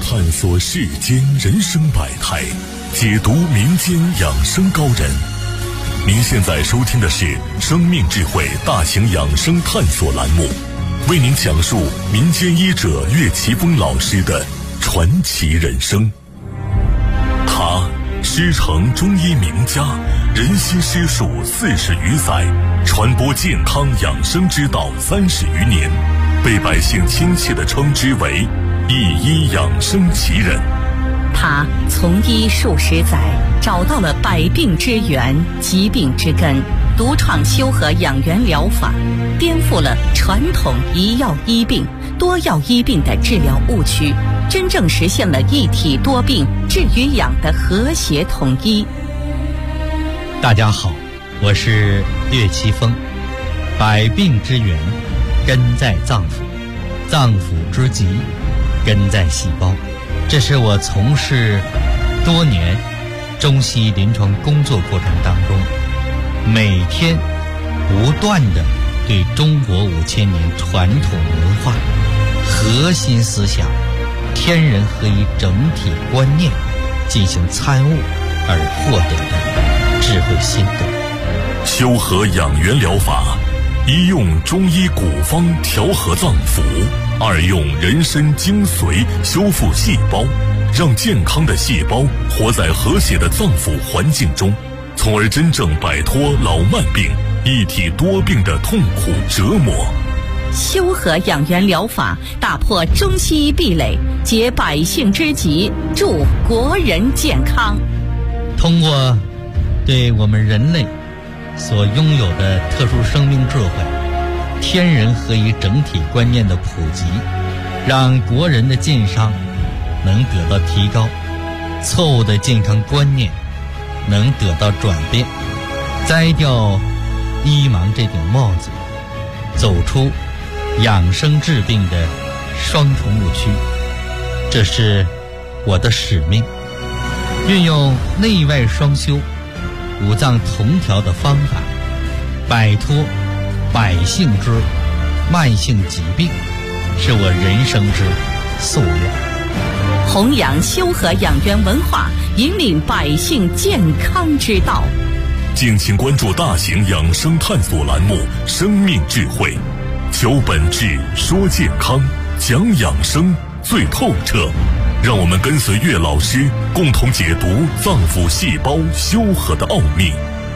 探索世间人生百态，解读民间养生高人。您现在收听的是生命智慧大型养生探索栏目，为您讲述民间医者岳奇峰老师的传奇人生。他师承中医名家，人心师术40余载，传播健康养生之道30余年，被百姓亲切地称之为一医养生奇人。 他从医数十载，找到了百病之源、疾病之根，独创修和养元疗法，颠覆了传统一药医病、多药医病的治疗误区，真正实现了一体多病、治与养的和谐统一。 大家好，我是岳奇峰。百病之源根在脏腑，脏腑之疾根在细胞。这是我从事多年中西医临床工作过程当中，每天不断地对中国5000年传统文化核心思想天人合一整体观念进行参悟而获得的智慧心得。 修和养元疗法，一用中医古方调和脏腑，二用人参精髓修复细胞，让健康的细胞活在和谐的脏腑环境中，从而真正摆脱老慢病、一体多病的痛苦折磨。 修和养元疗法打破中西医壁垒，解百姓之急，助国人健康。 通过对我们人类所拥有的特殊生命智慧、天人合一整体观念的普及，让国人的健康能得到提高，错误的健康观念能得到转变，摘掉医盲这顶帽子，走出养生治病的双重误区。这是我的使命，运用内外双修、五脏同调的方法，摆脱百姓之慢性疾病，是我人生之夙愿。 弘扬修和养元文化，引领百姓健康之道。 敬请关注大型养生探索栏目《生命智慧》，求本质，说健康，讲养生最透彻。让我们跟随岳老师，共同解读脏腑细胞修和的奥秘。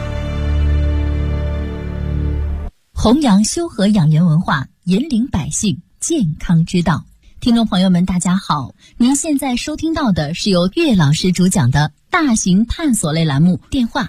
弘扬修和养元文化，引领百姓健康之道。听众朋友们大家好，您现在收听到的是由岳老师主讲的大型探索类栏目，电话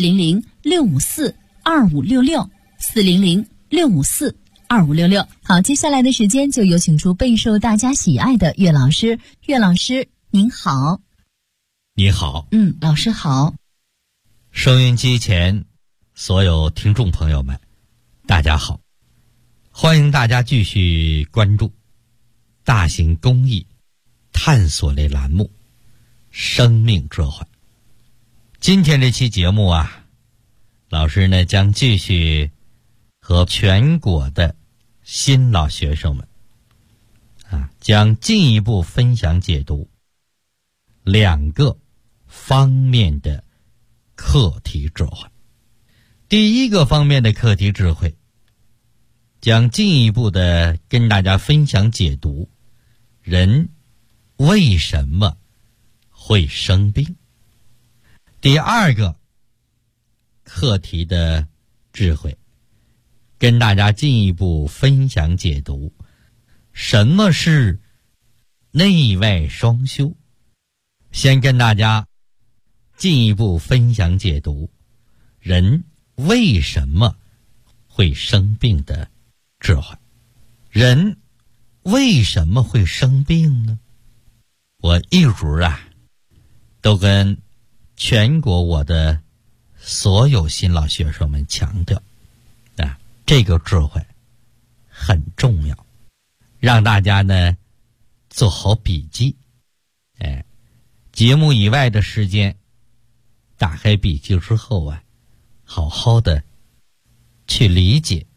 400-654-2566 400-654-2566。好，接下来的时间就有请出备受大家喜爱的岳老师。岳老师您好。 你好。 老师好。 收音机前所有听众朋友们大家好，欢迎大家继续关注大型公益探索类栏目生命智慧。今天这期节目老师呢将继续和全国的新老学生们将进一步分享解读2个方面的课题智慧。第一个方面的课题智慧将进一步的跟大家分享解读人为什么会生病。第二个课题的智慧跟大家进一步分享解读什么是内外双修。先跟大家进一步分享解读人为什么会生病的智慧。人为什么会生病呢？我一直都跟全国我的所有新老学生们强调这个智慧很重要，让大家呢做好笔记。节目以外的时间打开笔记之后好好的去理解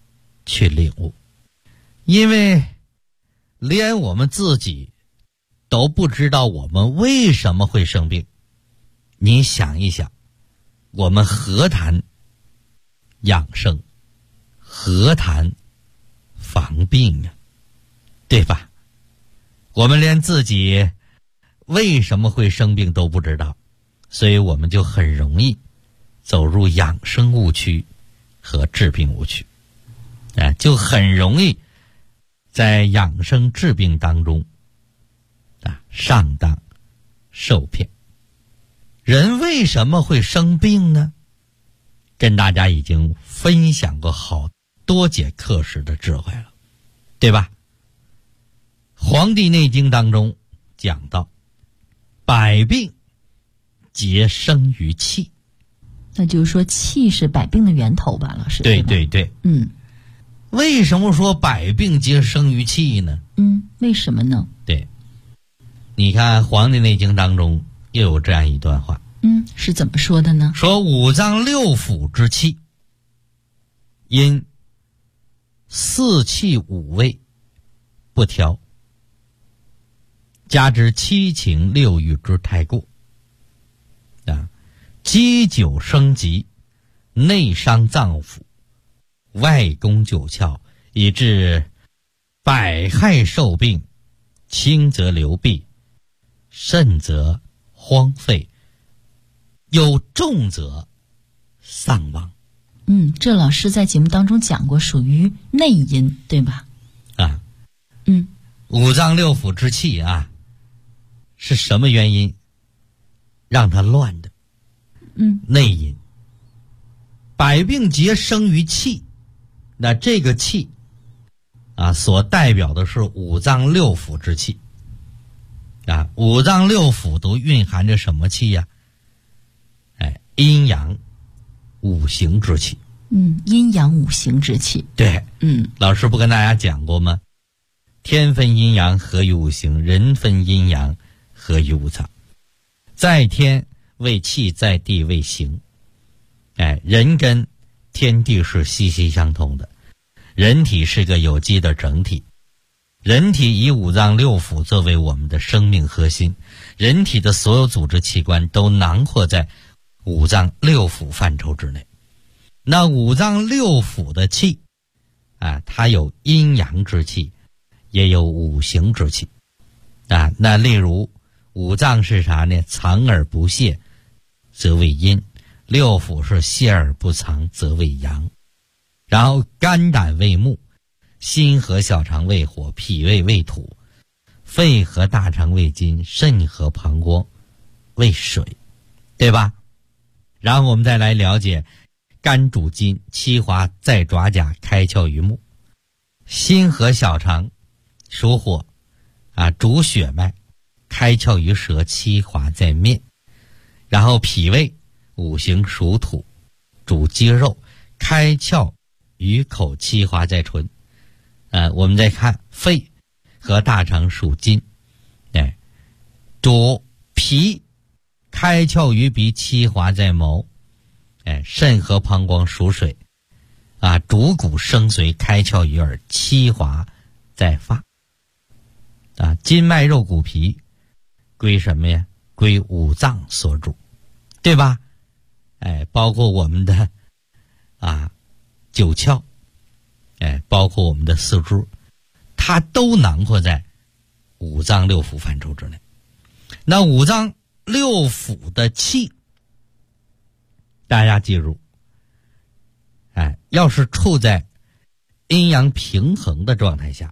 去领悟。因为连我们自己都不知道我们为什么会生病。你想一想，我们何谈养生，何谈防病啊，对吧？我们连自己为什么会生病都不知道，所以我们就很容易走入养生误区和治病误区，就很容易在养生治病当中上当受骗。人为什么会生病呢？跟大家已经分享过好多节课时的智慧了，对吧？黄帝内经当中讲到，百病皆生于气。 那就是说气是百病的源头吧，老师？ 对对对。为什么说百病皆生于气呢？ 为什么呢？ 对，你看《黄帝内经》当中又有这样一段话， 是怎么说的呢？ 说五脏六腑之气，因四气五味不调，加之七情六欲之太过，积久生疾，内伤脏腑，外攻九窍，以致百害受病，轻则流弊，甚则荒废，有重则丧亡。 这老师在节目当中讲过，属于内因，对吧？ 五脏六腑之气是什么原因让它乱的？内因。百病皆生于气，那这个气所代表的是五脏六腑之气。五脏六腑都蕴含着什么气呀？阴阳五行之气。 阴阳五行之气。 对。老师不跟大家讲过吗？天分阴阳合于五行，人分阴阳合于五脏。在天为气，在地为形。人跟天地是息息相通的，人体是个有机的整体。人体以五脏六腑作为我们的生命核心，人体的所有组织器官都囊括在五脏六腑范畴之内。那五脏六腑的气它有阴阳之气，也有五行之气那例如五脏是啥呢？藏而不泄则为阴，六腑是泄而不藏则为阳。然后肝胆为木，心和小肠为火，脾胃为土，肺和大肠为金，肾和膀胱为水，对吧？然后我们再来了解，肝主筋，七华在爪甲，开窍于目；心和小肠属火主血脉，开窍于舌，七华在面。然后脾胃五行属土，主肌肉，开窍于口，七华在唇。我们再看肺和大肠属金，主脾，开窍于鼻，七华在眸。肾和膀胱属水，主骨生髓，开窍于耳，七华在发。筋脉肉骨皮归什么呀？归五脏所主，对吧？包括我们的九窍，包括我们的四肢，它都囊括在五脏六腑范畴之内。那五脏六腑的气，大家记住，要是处在阴阳平衡的状态下，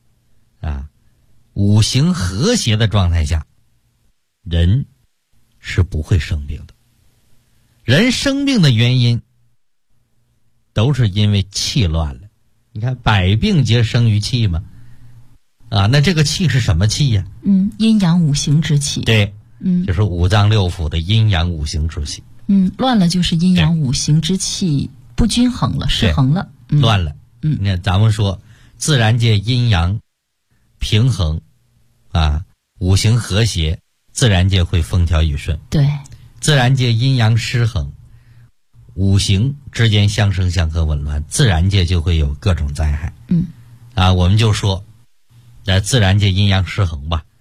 五行和谐的状态下，人是不会生病的。人生病的原因都是因为气乱了。你看百病皆生于气嘛，那这个气是什么气呀？ 阴阳五行之气。 对，就是五脏六腑的阴阳五行之气。 乱了就是阴阳五行之气不均衡了，失衡了， 乱了。你看咱们说自然界阴阳平衡五行和谐，自然界会风调雨顺。 对， 自然界阴阳失衡，五行之间相生相克紊乱，自然界就会有各种灾害。我们就说自然界阴阳失衡吧，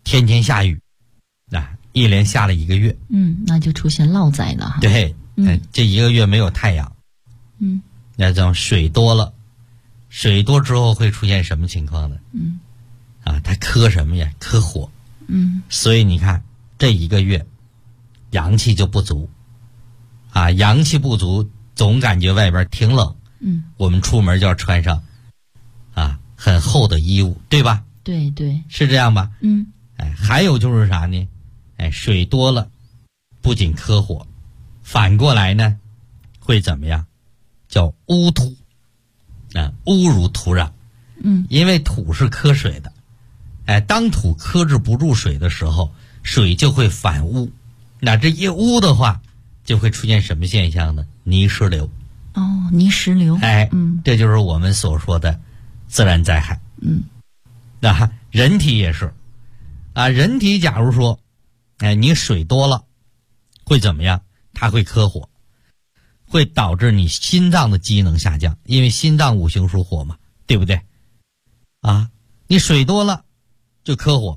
天天下雨，一连下了1个月。 那就出现涝灾了哈。 对，这1个月没有太阳。那种水多了，水多之后会出现什么情况呢？它克什么呀？克火。所以你看这1个月阳气就不足，阳气不足，总感觉外边挺冷。我们出门就要穿上很厚的衣物，对吧？ 对对， 是这样吧？还有就是啥呢？水多了，不仅克火，反过来呢，会怎么样？叫污土，侮辱土壤。因为土是克水的，当土克制不住水的时候，水就会反污。那这一污的话，就会出现什么现象呢？泥石流。 泥石流。 这就是我们所说的自然灾害。那人体也是，人体假如说，你水多了，会怎么样？它会克火，会导致你心脏的机能下降，因为心脏五行属火嘛，对不对？你水多了就克火，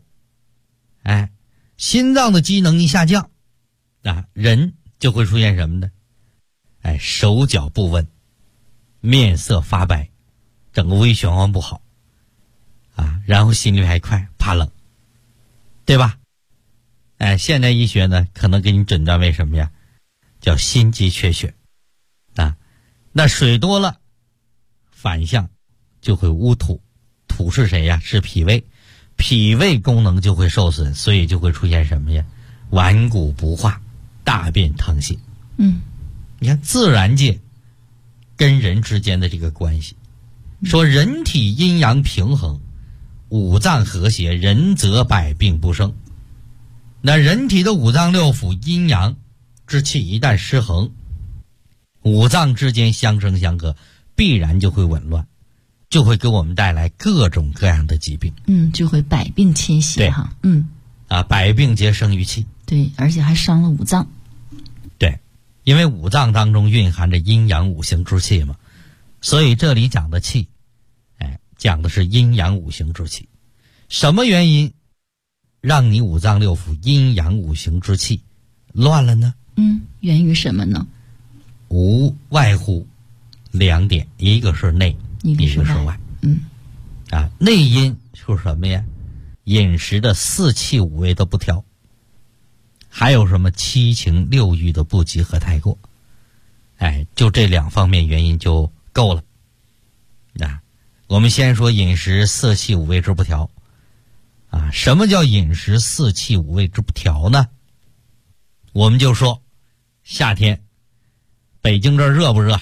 心脏的机能一下降，人就会出现什么呢？手脚不温，面色发白，整个微循环不好，然后心率还快，怕冷，对吧？现代医学呢，可能给你诊断为什么呀？叫心肌缺血。那水多了，反向就会污土。土是谁呀？是脾胃，脾胃功能就会受损，所以就会出现什么呀？顽固不化，大便溏血。你看自然界跟人之间的这个关系，说人体阴阳平衡，五脏和谐，人则百病不生。那人体的五脏六腑阴阳之气一旦失衡，五脏之间相生相克，必然就会紊乱，就会给我们带来各种各样的疾病。 就会百病侵袭哈。 百病皆生于气。 对，而且还伤了五脏。 对，因为五脏当中蕴含着阴阳五行之气嘛，所以这里讲的气，讲的是阴阳五行之气。什么原因让你五脏六腑阴阳五行之气乱了呢？ 源于什么呢？ 无外乎2点，一个是内，一个是外。内因是什么呀？饮食的4气5味都不调，还有什么7情6欲的不及和太过。就这2方面原因就够了。我们先说饮食4气5味之不调。什么叫饮食4气5味之不调呢？我们就说夏天北京这儿热不热？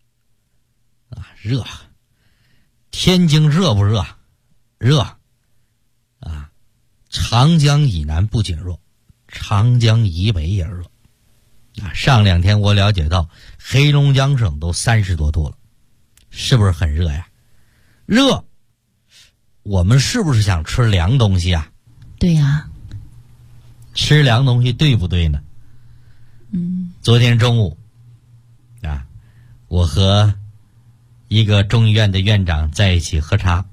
热。天津热不热？热。长江以南不仅热，长江以北也热。上2天我了解到黑龙江省都30多度了，是不是很热呀？热，我们是不是想吃凉东西啊？ 对呀。 吃凉东西对不对呢？昨天中午我和一个中医院的院长在一起喝茶。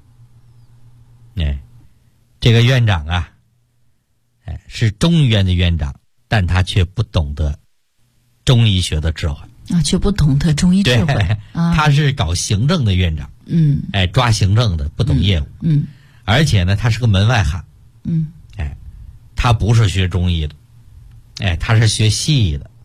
这个院长是中医院的院长，但他却不懂得中医学的智慧。 却不懂得中医智慧。 他是搞行政的院长。抓行政的，不懂业务。而且呢，他是个门外汉。他不是学中医的，他是学西医的。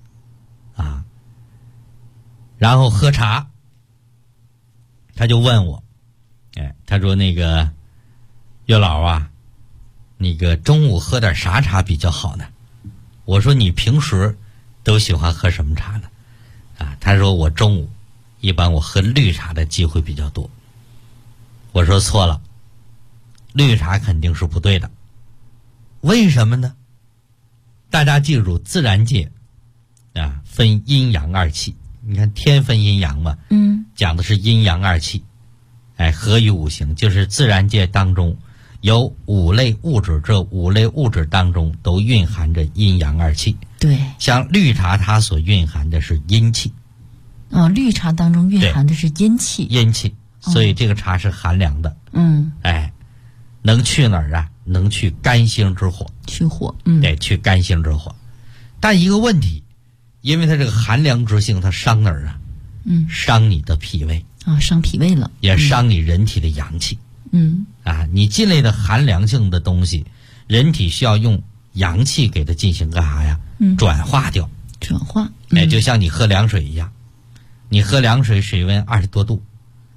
然后喝茶，他就问我，他说那个岳老那个中午喝点啥茶比较好呢？我说你平时都喜欢喝什么茶呢？他说我中午一般我喝绿茶的机会比较多。我说错了，绿茶肯定是不对的。为什么呢？大家记住，自然界分阴阳2气。你看天分阴阳嘛，讲的是阴阳2气，合于五行，就是自然界当中有5类物质，这5类物质当中都蕴含着阴阳2气。 对， 像绿茶它所蕴含的是阴气。 绿茶当中蕴含的是阴气。 阴气，所以这个茶是寒凉的。能去哪儿能去肝星之火， 去火， 对，去肝星之火。但一个问题，因为它这个寒凉之性，它伤哪儿啊？伤你的脾胃啊，伤脾胃了， 也伤你人体的阳气。你进来的寒凉性的东西，人体需要用阳气给它进行干啥呀？转化掉。 转化。 就像你喝凉水一样，你喝凉水，水温20多度，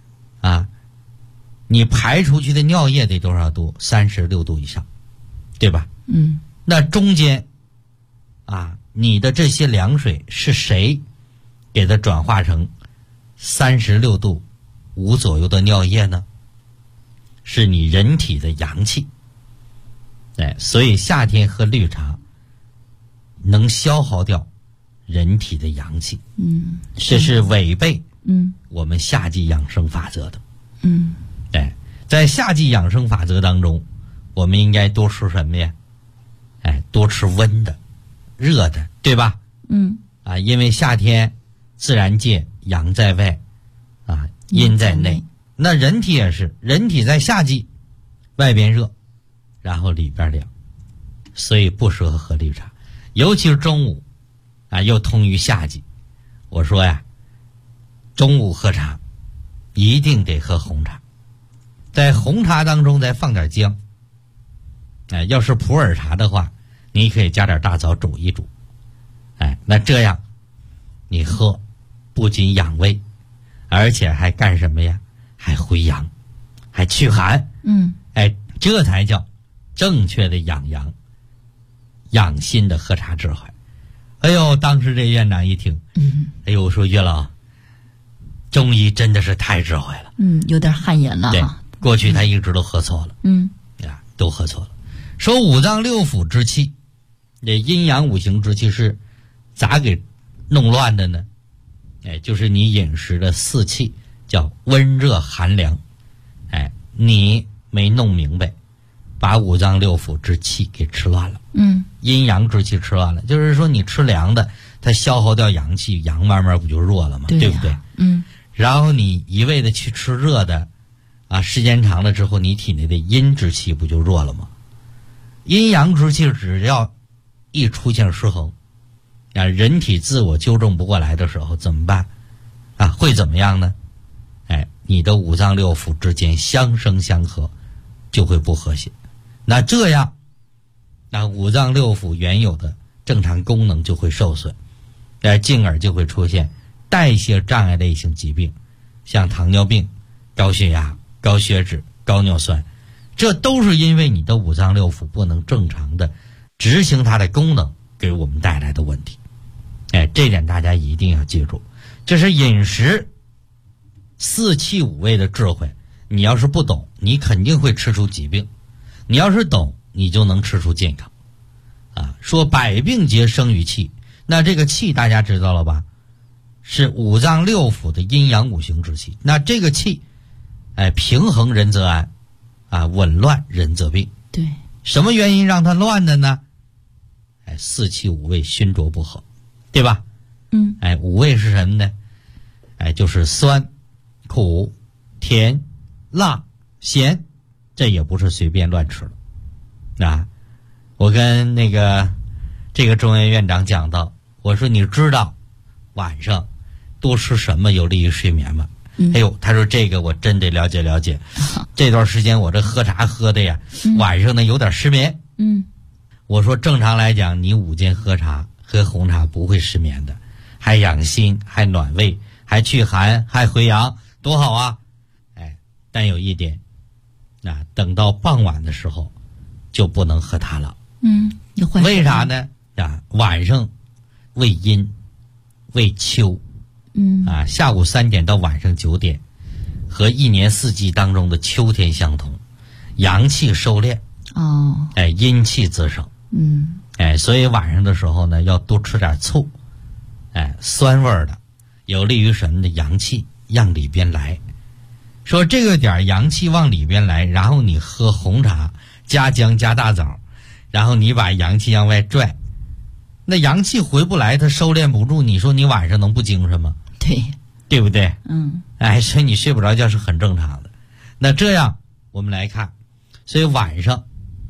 你排出去的尿液得多少度？36度以上，对吧？那中间你的这些凉水是谁给它转化成36度5左右的尿液呢？是你人体的阳气。所以夏天喝绿茶能消耗掉人体的阳气。这是违背我们夏季养生法则的。在夏季养生法则当中，我们应该多吃什么呀？多吃温的、热的，对吧？因为夏天自然界阳在外，阴在内。那人体也是，人体在夏季外边热，然后里边凉，所以不适合喝绿茶，尤其是中午又通于夏季。我说呀，中午喝茶一定得喝红茶，在红茶当中再放点姜。要是普洱茶的话，你可以加点大枣煮一煮。那这样你喝不仅养胃，而且还干什么呀？还回阳，还驱寒。这才叫正确的养阳养心的喝茶智慧。当时这院长一听，我说岳老，中医真的是太智慧了。 有点汗颜了。 对，过去他一直都喝错了。都喝错了。说五脏六腑之气，这阴阳五行之气是咋给弄乱的呢？就是你饮食的四气，叫温热寒凉。你没弄明白，把五脏六腑之气给吃乱了。阴阳之气吃乱了，就是说你吃凉的，它消耗掉阳气，阳慢慢不就弱了吗？对不对？然后你一味的去吃热的，时间长了之后，你体内的阴之气不就弱了吗？阴阳之气只要一出现失衡，人体自我纠正不过来的时候怎么办？会怎么样呢？你的五脏六腑之间相生相克，就会不和谐。那这样，五脏六腑原有的正常功能就会受损，进而就会出现代谢障碍类型疾病，像糖尿病、高血压、高血脂、高尿酸，这都是因为你的五脏六腑不能正常的执行它的功能给我们带来的问题。这点大家一定要记住，这是饮食四气五味的智慧。你要是不懂，你肯定会吃出疾病；你要是懂，你就能吃出健康。说百病皆生于气，那这个气大家知道了吧？是五脏六腑的阴阳五行之气。那这个气，平衡人则安，紊乱人则病。 对， 什么原因让它乱的呢？四气五味熏浊不和，对吧？五味是什么呢？就是酸、苦、甜、辣、咸，这也不是随便乱吃的。我跟这个中医院长讲到，我说你知道晚上多吃什么有利于睡眠吗？他说这个我真得了解了解。这段时间我这喝茶喝的呀，晚上呢有点失眠。我说正常来讲，你午间喝茶喝红茶不会失眠的，还养心，还暖胃，还驱寒，还回阳，多好啊！但有一点，等到傍晚的时候就不能喝它了。为啥呢？晚上为阴为秋，下午3点到晚上9点，和一年四季当中的秋天相同，阳气收敛，阴气滋生。所以晚上的时候呢，要多吃点醋，酸味的，有利于什么呢？阳气往里边来。说这个点阳气往里边来，然后你喝红茶加姜加大枣，然后你把阳气往外拽，那阳气回不来，它收敛不住，你说你晚上能不精神吗？对不对？所以你睡不着觉是很正常的。那这样我们来看，所以晚上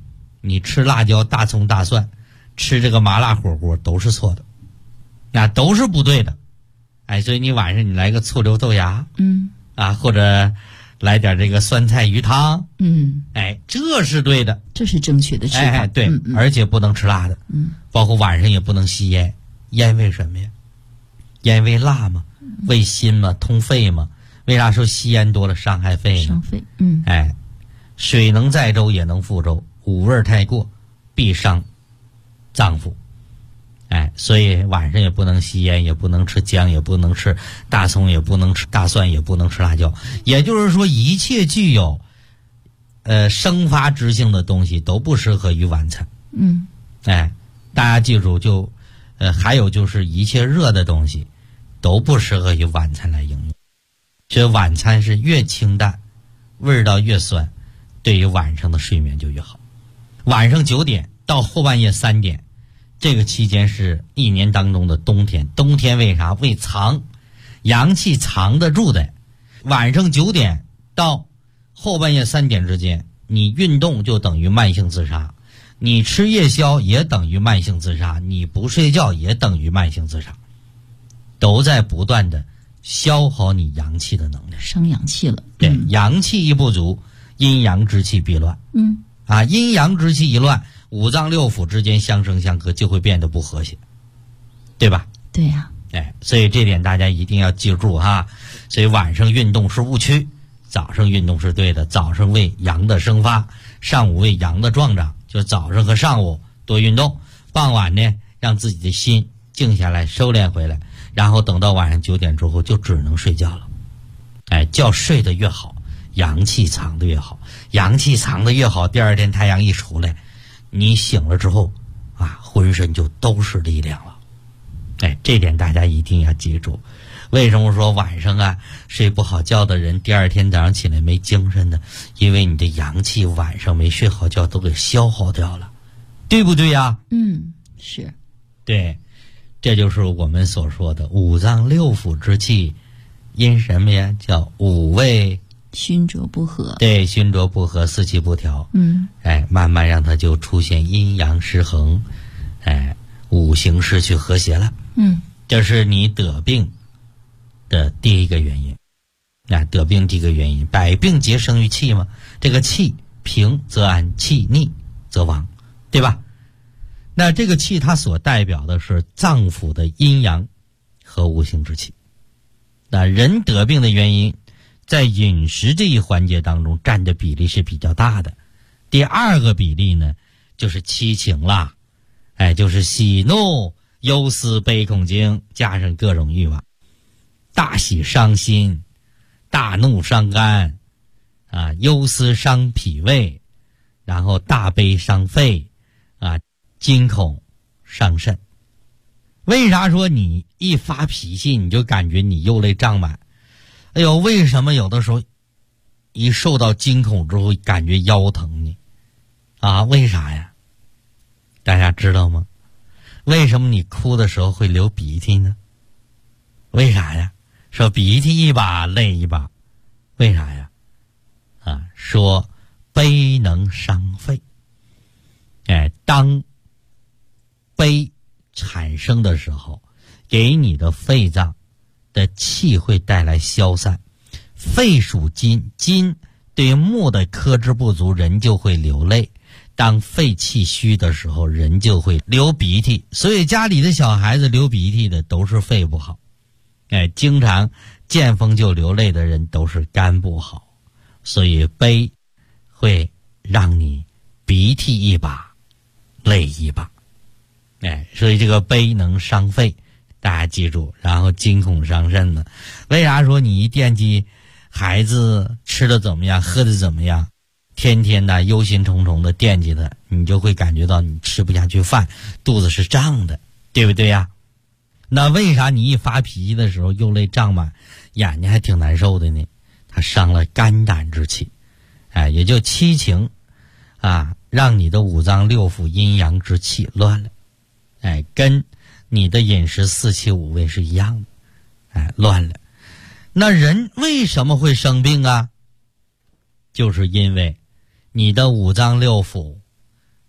你吃辣椒、大葱、大蒜，吃这个麻辣火锅都是错的，那都是不对的。哎，所以你晚上你来个醋溜豆芽，或者来点这个酸菜鱼汤，哎，这是对的， 这是正确的吃法。 哎，对，而且不能吃辣的，包括晚上也不能吸烟。烟为什么呀？烟为辣嘛，为心嘛，通肺嘛。为啥说吸烟多了伤害肺呢？ 伤肺， 哎，水能载舟也能覆舟，五味太过必伤脏腑。哎，所以晚上也不能吸烟，也不能吃姜，也不能吃大葱，也不能吃大蒜，也不能吃辣椒。也就是说，一切具有生发之性的东西都不适合于晚餐。哎，大家记住，还有就是一切热的东西都不适合于晚餐来应用。这晚餐是越清淡，味道越酸，对于晚上的睡眠就越好。晚上9点到后半夜3点，这个期间是一年当中的冬天。冬天为啥？为藏，阳气藏得住的。晚上9点到后半夜3点之间，你运动就等于慢性自杀，你吃夜宵也等于慢性自杀，你不睡觉也等于慢性自杀，都在不断的消耗你阳气的能量， 伤阳气了。 对，阳气一不足，阴阳之气必乱。阴阳之气一乱，五脏六腑之间相生相克，就会变得不和谐，对吧？ 对呀。 哎，所以这点大家一定要记住哈。所以晚上运动是误区，早上运动是对的。早上为阳的生发，上午为阳的壮长，就早上和上午多运动，傍晚呢让自己的心静下来，收敛回来，然后等到晚上9点之后就只能睡觉了。哎，觉睡得越好，阳气藏得越好，阳气藏得越好，第二天太阳一出来，你醒了之后浑身就都是力量了。哎，这点大家一定要记住。为什么说晚上睡不好觉的人第二天早上起来没精神呢？因为你的阳气晚上没睡好觉都给消耗掉了，对不对呀？ 是。 对，这就是我们所说的五脏六腑之气因什么呀？叫五味熏浊不和。 对，熏浊不和，四气不调。哎，慢慢让它就出现阴阳失衡，哎，五行失去和谐了。这是你得病的第一个原因。得病第一个原因，百病皆生于气嘛。这个气平则安，气逆则亡，对吧？那这个气它所代表的是脏腑的阴阳和无形之气。那人得病的原因，在饮食这一环节当中占的比例是比较大的。第二个比例呢，就是七情啦，哎，就是喜怒忧思悲恐惊，加上各种欲望。大喜伤心，大怒伤肝，忧思伤脾胃，然后大悲伤肺，惊恐伤肾。为啥说你一发脾气你就感觉你右肋胀满？哎呦，为什么有的时候一受到惊恐之后感觉腰疼呢？为啥呀？大家知道吗？为什么你哭的时候会流鼻涕呢？为啥呀？说鼻涕一把泪一把，为啥呀？说悲能伤肺。哎，当悲产生的时候，给你的肺脏的气会带来消散。肺属金，金对于木的克制不足，人就会流泪。当肺气虚的时候，人就会流鼻涕。所以家里的小孩子流鼻涕的都是肺不好。哎，经常见风就流泪的人都是肝不好。所以悲会让你鼻涕一把泪一把。哎，所以这个悲能伤肺，大家记住。然后惊恐伤肾呢，为啥说你一惦记孩子吃的怎么样，喝的怎么样，天天的忧心忡忡的惦记他，你就会感觉到你吃不下去饭，肚子是胀的，对不对呀？那为啥你一发脾气的时候右肋胀满，眼睛还挺难受的呢？它伤了肝胆之气。哎，也就七情让你的五脏六腑阴阳之气乱了。哎，跟你的饮食四气五味是一样的。哎，乱了。那人为什么会生病啊？就是因为你的五脏六腑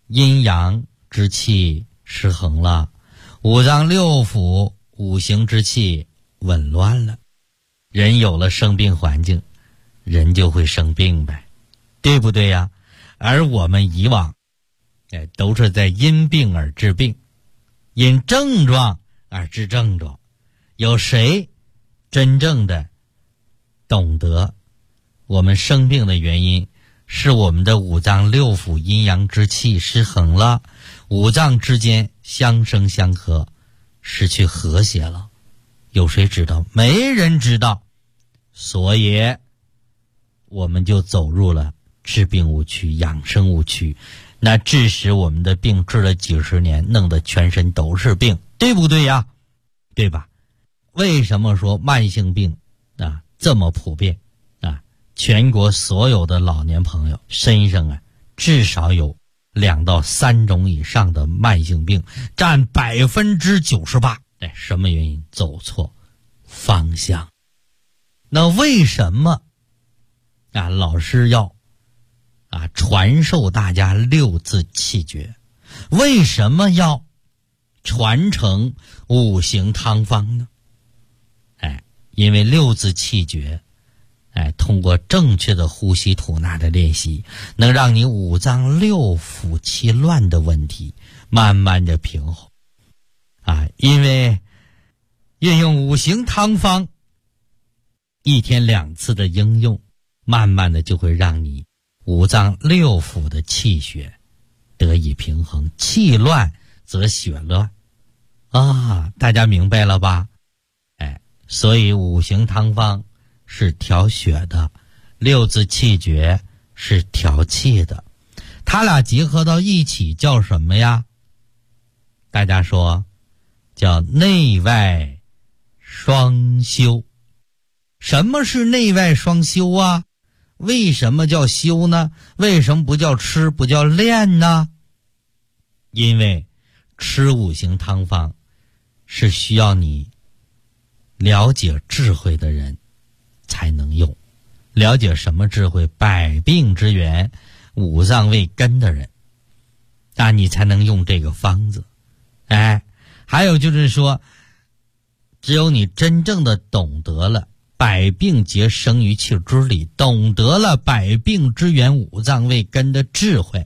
阴阳之气失衡了，五脏六腑五行之气紊乱了，人有了生病环境，人就会生病呗，对不对呀？而我们以往都是在因病而治病，因症状而治症状。有谁真正的懂得我们生病的原因是我们的五脏六腑阴阳之气失衡了，五脏之间相生相克，失去和谐了？有谁知道？没人知道。所以我们就走入了治病误区、养生误区，那致使我们的病治了几十年，弄得全身都是病，对不对呀？对吧？为什么说慢性病这么普遍全国所有的老年朋友身上至少有2到3种以上的慢性病，占98%。什么原因？走错方向。那为什么老师要传授大家6字气诀？为什么要传承5行汤方呢？因为6字气诀通过正确的呼吸吐纳的练习，能让你五脏六腑气乱的问题慢慢的平衡因为运用5行汤方1天2次的应用，慢慢的就会让你五脏六腑的气血得以平衡，气乱则血乱大家明白了吧？所以5行汤方是调血的，6字气诀是调气的，它俩结合到一起叫什么呀？大家说叫内外双修。什么是内外双修啊？为什么叫修呢？为什么不叫吃，不叫练呢？因为吃5行汤方是需要你了解智慧的人才能用，了解什么智慧？百病之源，五脏为根的人，那你才能用这个方子。还有就是说，只有你真正的懂得了百病皆生于气之理，懂得了百病之源，五脏为根的智慧，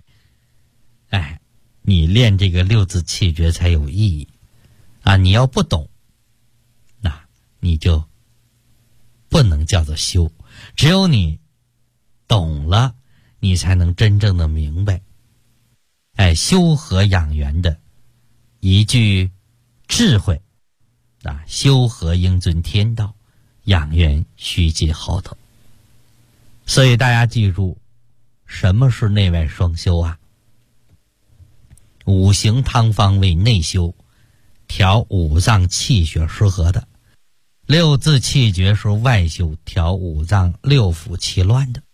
你练这个6字气诀才有意义你要不懂，那你就不能叫做修。只有你懂了，你才能真正的明白修和养元的一句智慧修和应遵天道，养元须记号头。所以大家记住，什么是内外双修5行汤方为内修，调五脏气血失和的；6字气诀是外修，调五脏六腑气乱的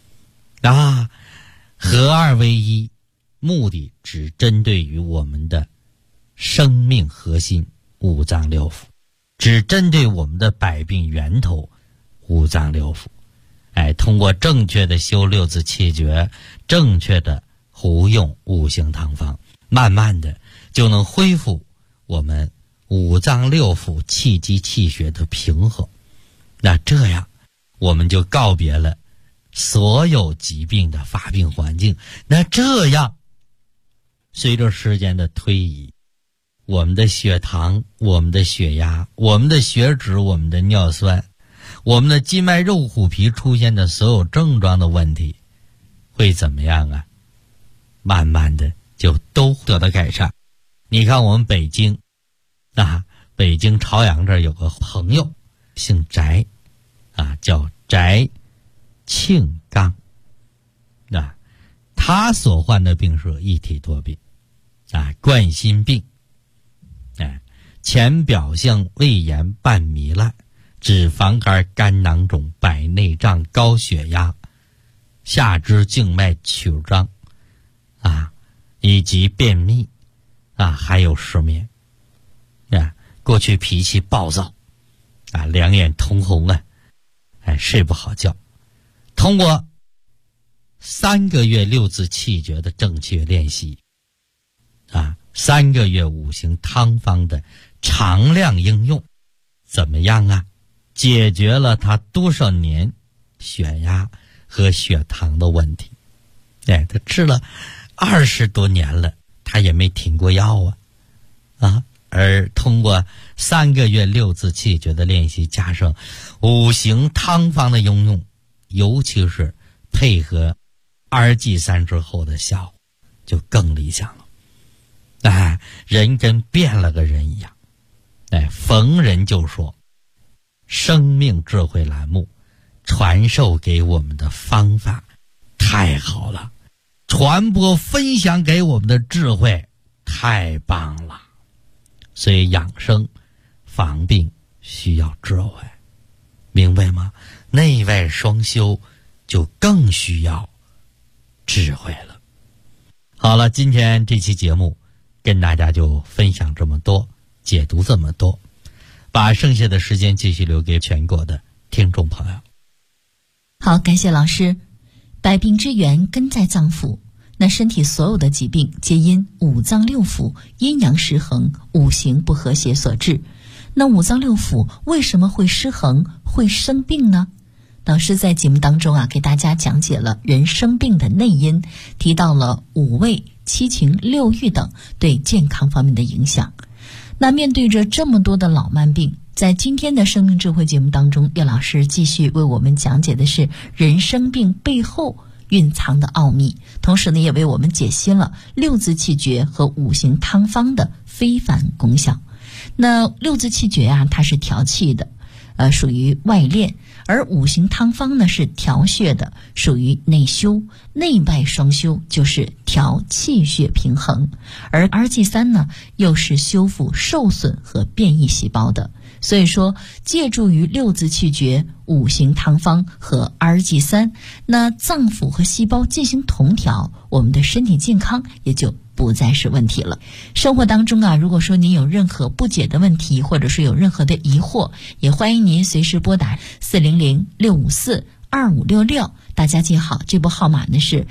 合二为一，目的只针对于我们的生命核心五脏六腑，只针对我们的百病源头五脏六腑。通过正确的修6字气诀，正确的服用5行汤方，慢慢的就能恢复我们五脏六腑气机气血的平衡。那这样我们就告别了所有疾病的发病环境。那这样随着时间的推移，我们的血糖，我们的血压，我们的血脂，我们的尿酸，我们的筋脉肉骨皮出现的所有症状的问题会怎么样慢慢的就都得到改善。你看我们北京北京朝阳这儿有个朋友姓翟叫翟庆刚他所患的病是一体多病冠心病前表象胃炎伴糜烂，脂肪肝、肝囊肿、白内障、高血压、下肢静脉曲张以及便秘还有失眠过去脾气暴躁两眼通红睡不好觉。通过3个月6字气诀的正确练习， 3个月五行汤方的常量应用，怎么样啊？解决了他多少年血压和血糖的问题。他治了20多年了，他也没停过药啊。而通过3个月六字气诀的练习，加上五行汤方的应用，尤其是配合2G3之后的效果就更理想了。人跟变了个人一样。逢人就说，生命智慧栏目传授给我们的方法太好了，传播分享给我们的智慧太棒了。所以养生防病需要智慧，明白吗？内外双修就更需要智慧了。好了，今天这期节目跟大家就分享这么多，解读这么多，把剩下的时间继续留给全国的听众朋友。 好，感谢老师。百病之源根在脏腑，那身体所有的疾病皆因五脏六腑阴阳失衡、五行不和谐所致。那五脏六腑为什么会失衡、会生病呢？老师在节目当中给大家讲解了人生病的内因，提到了五味、七情、六欲等对健康方面的影响。那面对着这么多的老慢病，在今天的生命智慧节目当中，叶老师继续为我们讲解的是人生病背后蕴藏的奥秘，同时呢，也为我们解析了六字气诀和五行汤方的非凡功效。那六字气诀它是调气的，属于外练；而五行汤方呢是调血的，属于内修。内外双修就是调气血平衡，而 2G3 呢又是修复受损和变异细胞的。所以说，借助于六字气诀、五行汤方和 2G3， 那脏腑和细胞进行同调，我们的身体健康也就不再是问题了。生活当中如果说您有任何不解的问题，或者是有任何的疑惑，也欢迎您随时拨打400-654-2566，大家记好，这部号码呢是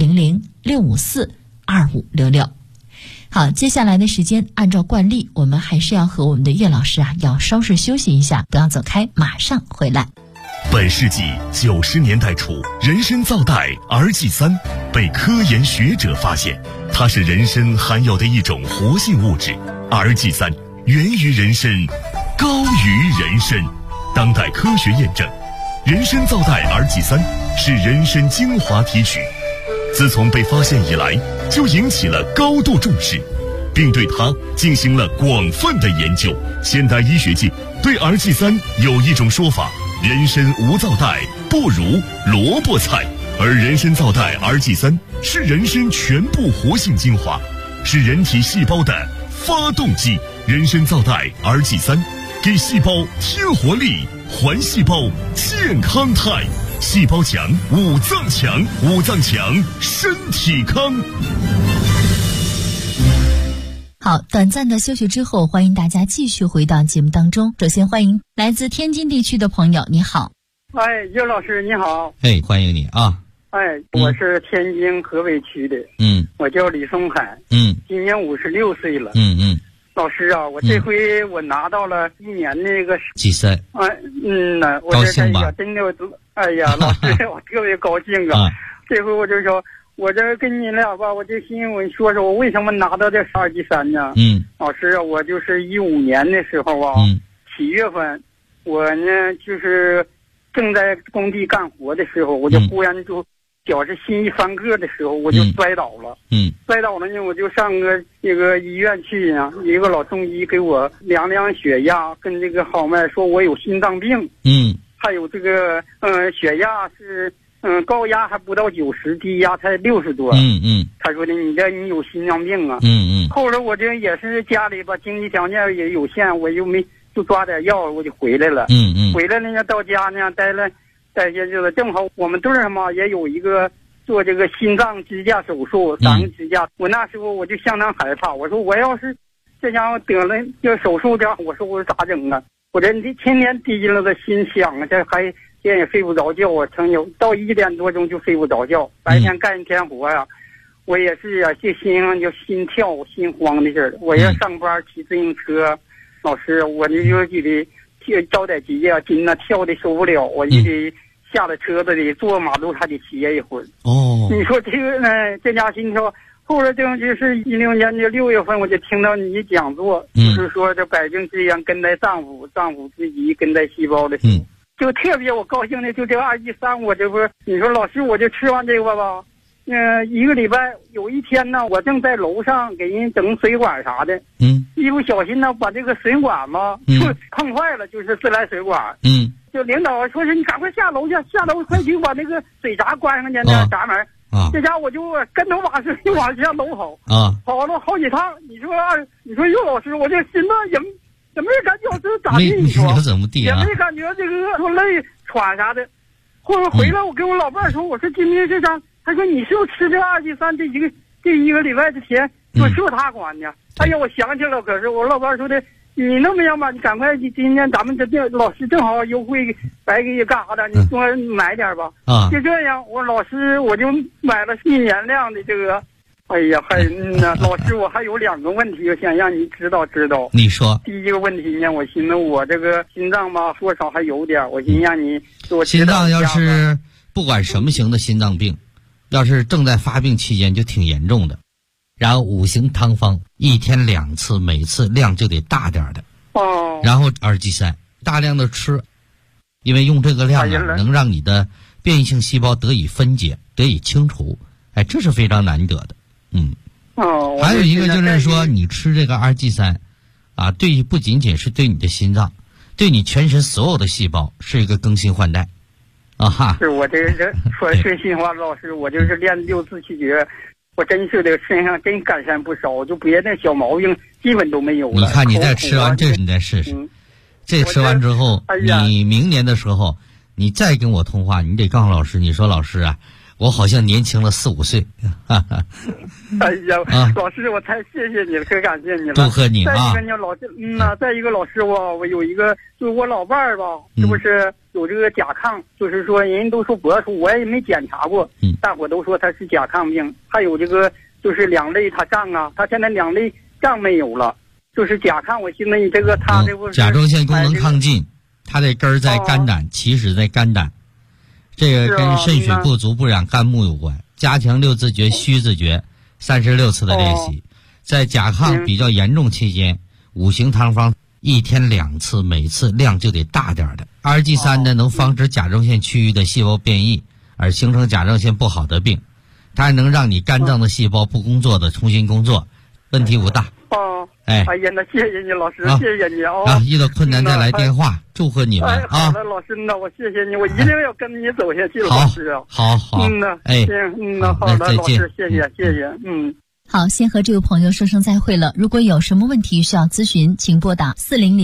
400-654-2566。好，接下来的时间按照惯例，我们还是要和我们的岳老师要稍事休息一下，不要走开，马上回来。 本世纪90年代初，人参皂苷 2G3 被科研学者发现，它是人参含有的一种活性物质。2G3 源于人参，高于人参。当代科学验证，人参皂苷 2G3 是人参精华提取，自从被发现以来，就引起了高度重视，并对它进行了广泛的研究。现代医学界对 2G3 有一种说法，人参无皂苷不如萝卜菜，而人参皂苷 2G3 是人参全部活性精华，是人体细胞的发动机。人参皂苷 2G3 给细胞添活力，还细胞健康态。细胞强，五脏强，五脏强，身体康。 好，短暂的休息之后，欢迎大家继续回到节目当中。首先欢迎来自天津地区的朋友，你好。 岳老师你好。 欢迎你啊。 我是天津河北区的。我叫李松海。今年56岁了。老师我这回我拿到了1年那个几岁？ 我高兴吧？ 真的，老师我特别高兴啊！这回我就说，我这跟你俩吧，我就寻思我说说我为什么拿到这2G3呢？老师我就是15年的时候7月份，我呢就是正在工地干活的时候，我就忽然就脚是心一翻个的时候，我就摔倒了。摔倒了呢，我就上这个医院去呢，一个老中医给我量血压跟这个号脉，说我有心脏病。还有这个血压是高压还不到90，低压才60多。他说的你有心脏病啊。后来我这也是家里吧经济条件也有限，我就抓点药我就回来了。回来了呢，到家呢待些日子，正好我们队儿嘛也有一个做这个心脏支架手术，3个支架。我那时候我就相当害怕，我说我要是这家伙得了这手术的，我说我咋整啊？我这天天滴进了的心想啊，这还也睡不着觉啊，成有到1点多钟就睡不着觉，白天干一天活呀。 我也是啊，这心上就心跳心慌的似的。我要上班骑自行车，老师，我就得着点急呀，筋呐跳的受不了，我就得下了车子里坐马路还得歇一会儿。 哦， 你说这个呢，这家心跳。后来就是16年的6月份，我就听到你讲座，就是说这百病之源根在脏腑，脏腑之疾根在细胞的时候，就特别我高兴的，就这2G3，我这不是你说老师，我就吃完这个吧，一个礼拜有一天呢，我正在楼上给人整水管啥的，一不小心呢把这个水管嘛就碰坏了，就是自来水管，就领导说是你赶快下楼去，下楼快去把那个水闸关上去，那闸门。这家我就跟头往下楼跑，跑了好几趟。你说岳老师，我这心脏也没感觉这咋地？你说怎么地啊？ 也没感觉这个说累喘啥的。后来回来，我跟我老伴儿说，我说今天这张，他说你是不是吃这2G3这一个礼拜之前，说是他管的。哎呀，我想起了，可是我老伴儿说的。你那么样吧，你赶快今天咱们这店老师正好优惠，白给你干啥的？你多买点吧。就这样，我老师我就买了1年量的这个。哎呀，老师，我还有2个问题，我想让你知道。 你说。 第一个问题呢，我寻思我这个心脏吧，多少还有点，我寻思让你给我心脏要是不管什么型的心脏病，要是正在发病期间，就挺严重的。然后5行汤方1天2次，每次量就得大点的。然后2G3大量的吃，因为用这个量能让你的变异性细胞得以分解，得以清除。哎，这是非常难得的。还有一个就是说，你吃这个2G3啊，不仅仅是对你的心脏，对你全身所有的细胞是一个更新换代。 是我这说心话，老师，我就是练6字气诀。我真是的，身上真改善不少，就别的小毛病基本都没有了。 你看你再吃完这，你再试试。这吃完之后，你明年的时候，你再跟我通话，你得告诉老师，你说老师啊，我好像年轻了4、5岁。 哎呀，老师，我太谢谢你了，可感谢你了。 祝贺你啊！ 再一个呢，老师，再一个老师，我有一个，就是我老伴儿吧，是不是有这个甲亢？就是说，人都说博出，我也没检查过，大伙都说他是甲亢病。还有这个，就是2类他胀啊，他现在2类胀没有了，就是甲亢。我寻思你这个他这不是甲状腺功能亢进，他的根儿在肝胆，起始在肝胆。这个跟肾水不足不养肝木有关，加强6字诀、虚字诀36次的练习，在甲亢比较严重期间，5行汤方1天2次，每次量就得大点的。2G3呢，能防止甲状腺区域的细胞变异，而形成甲状腺不好的病，它还能让你肝脏的细胞不工作的重新工作，问题不大。 哎呀，那谢谢你老师，谢谢你遇到困难再来电话，祝贺你们好的，老师，那我谢谢你，我一定要跟你走下去，老师。 好，好的， 好的，老师，谢谢。 好，先和这位朋友说声再会了。如果有什么问题需要咨询，请拨打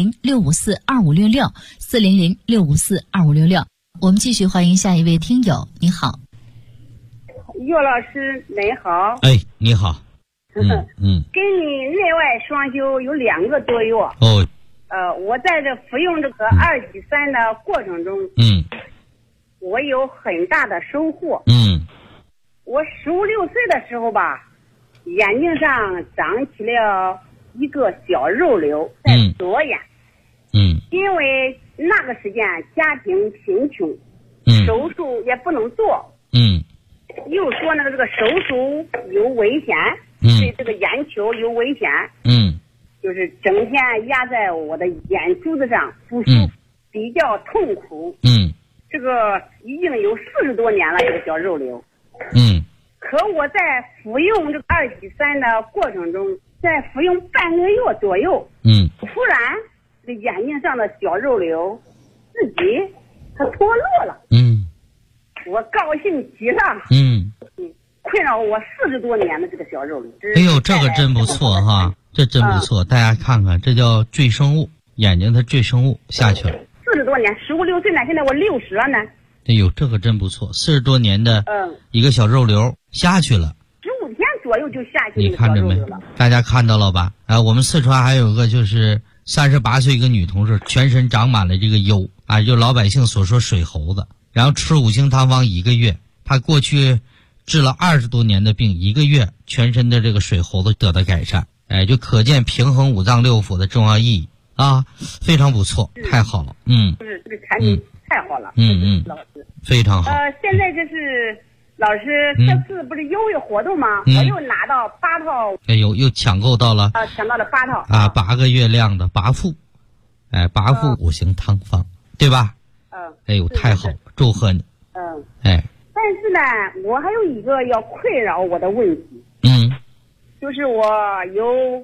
400-654-2566，400-654-2566。我们继续欢迎下一位听友。你好， 岳老师，您好。 哎，你好。 跟你内外双修有2个多月。我在这服用这个2G3的过程中，我有很大的收获。我15、16岁的时候吧，眼睛上长起了一个小肉瘤，在左眼。因为那个时间家庭贫穷，手术也不能做。又说那个这个手术有危险。对这个眼球有危险，就是整天压在我的眼珠子上，不舒服，比较痛苦，这个已经有40多年了，这个小肉瘤，可我在服用这个2G3的过程中，在服用半个月左右，突然这眼睛上的小肉瘤自己它脱落了，我高兴极了，困扰我40多年的这个小肉瘤。 哎呦，这个真不错哈，这真不错，大家看看，这叫赘生物，眼睛的赘生物下去了。 40多年，15、16岁呢，现在我60了呢。 哎呦，这个真不错，40多年的一个小肉瘤下去了 ，15天左右就下去了。 你看着没？大家看到了吧？我们四川还有个就是38岁一个女同志，全身长满了这个疣啊，就老百姓所说水猴子，然后吃5行汤方1个月，她过去治了20多年的病，1个月全身的这个水喉都得到改善，哎，就可见平衡5脏6腑的重要意义啊，非常不错，太好了， 就是这个产品太好了，老师非常好。 现在就是老师这次不是优惠活动吗？我又拿到8套， 哎呦，又抢购到了， 抢到了8套啊，8个月量的8副，哎，8副5行汤方，对吧？哎呦，太好了，祝贺你。哎。 但是呢，我还有一个要困扰我的问题。就是我有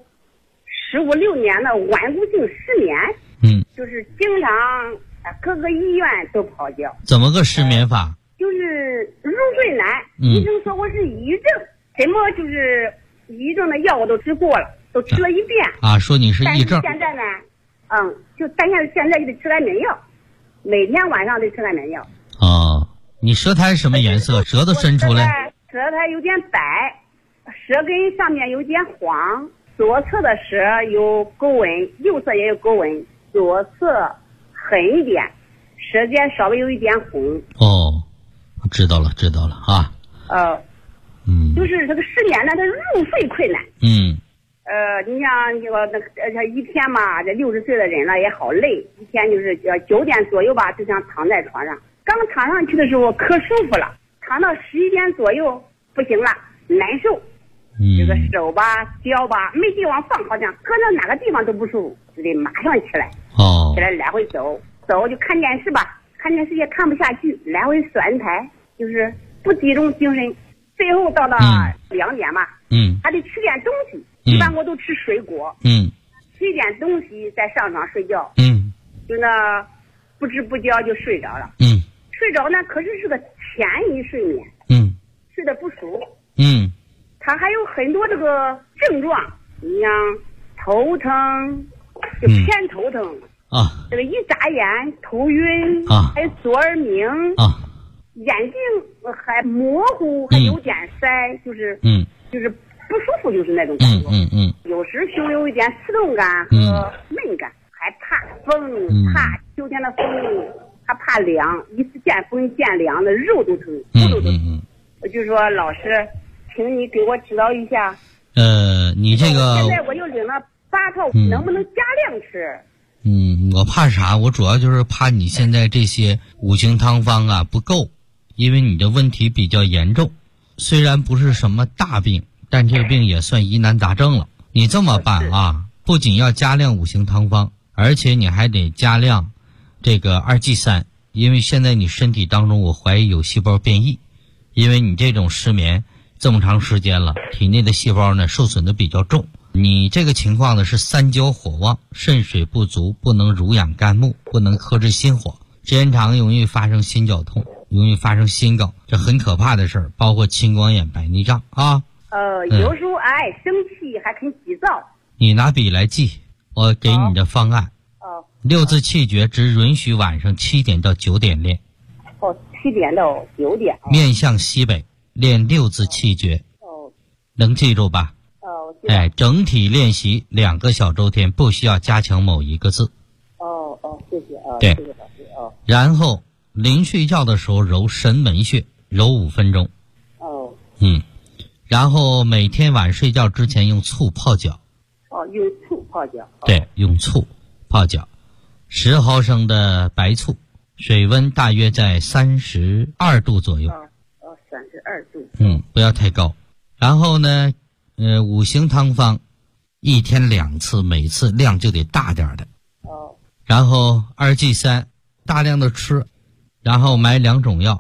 15、16年的顽固性失眠。就是经常各个医院都跑掉。 怎么个失眠法？ 就是入睡难，医生说我是抑郁症，什么就是抑郁症的药我都吃过了，都吃了一遍。 啊，说你是抑郁症。 但是现在呢，但是现在就得吃安眠药，每天晚上得吃安眠药。 你舌苔什么颜色？舌头伸出来。 舌苔有点白，舌根上面有点黄，左侧的舌有沟纹，右侧也有沟纹，左侧狠一点，舌尖稍微有一点红。 知道了啊。 就是这个失眠呢，它入睡困难。你像这个一天嘛，这60岁的人了也好累，一天就是9点左右吧，就想躺在床上。刚躺上去的时候可舒服了，躺到11点左右不行了，难受。这个手吧、脚吧没地方放，好像搁到哪个地方都不舒服，就得马上起来。起来来回走就看电视吧，看电视也看不下去，来回转台，就是不集中精神。最后到了2点嘛，还得吃点东西，一般我都吃水果。吃一点东西再上床睡觉。就那不知不觉就睡着了。睡着呢，可是个浅一睡眠。睡得不熟。它还有很多这个症状，你像头疼，就偏头疼这个一眨眼头晕还有左耳鸣眼睛还模糊，还有点塞，就是不舒服，就是那种感觉。有时胸有一点刺痛感和闷感，还怕风，怕秋天的风，还怕凉，一次见风见凉的肉都疼，都疼。我就说老师，请你给我指导一下。 你这个现在我又领了8套，能不能加量吃？ 我怕啥？我主要就是怕你现在这些5行汤方啊不够，因为你的问题比较严重。虽然不是什么大病，但这个病也算疑难杂症了。你这么办啊，不仅要加量5行汤方，而且你还得加量这个2G3，因为现在你身体当中我怀疑有细胞变异，因为你这种失眠这么长时间了，体内的细胞呢受损的比较重。你这个情况呢是3焦火旺，肾水不足，不能濡养肝木，不能克制心火，时间长容易发生心绞痛，容易发生心梗，这很可怕的事儿，包括青光眼、白内障啊。 有时候爱生气，还肯急躁。 你拿笔来记，我给你的方案。6字气诀只允许晚上7点到9点练。 7点到9点。 面向西北练6字气诀。能记住吧？整体练习2个小周天，不需要加强某一个字。 谢谢啊。 对， 谢谢老师。 然后临睡觉的时候揉神门穴，揉5分钟。然后每天晚睡觉之前用醋泡脚。 用醋泡脚。 对，用醋泡脚，10毫升的白醋，水温大约在32度左右。 32度。 不要太高。然后呢，5行汤方1天2次，每次量就得大点的。然后2G3大量的吃，然后买2种药。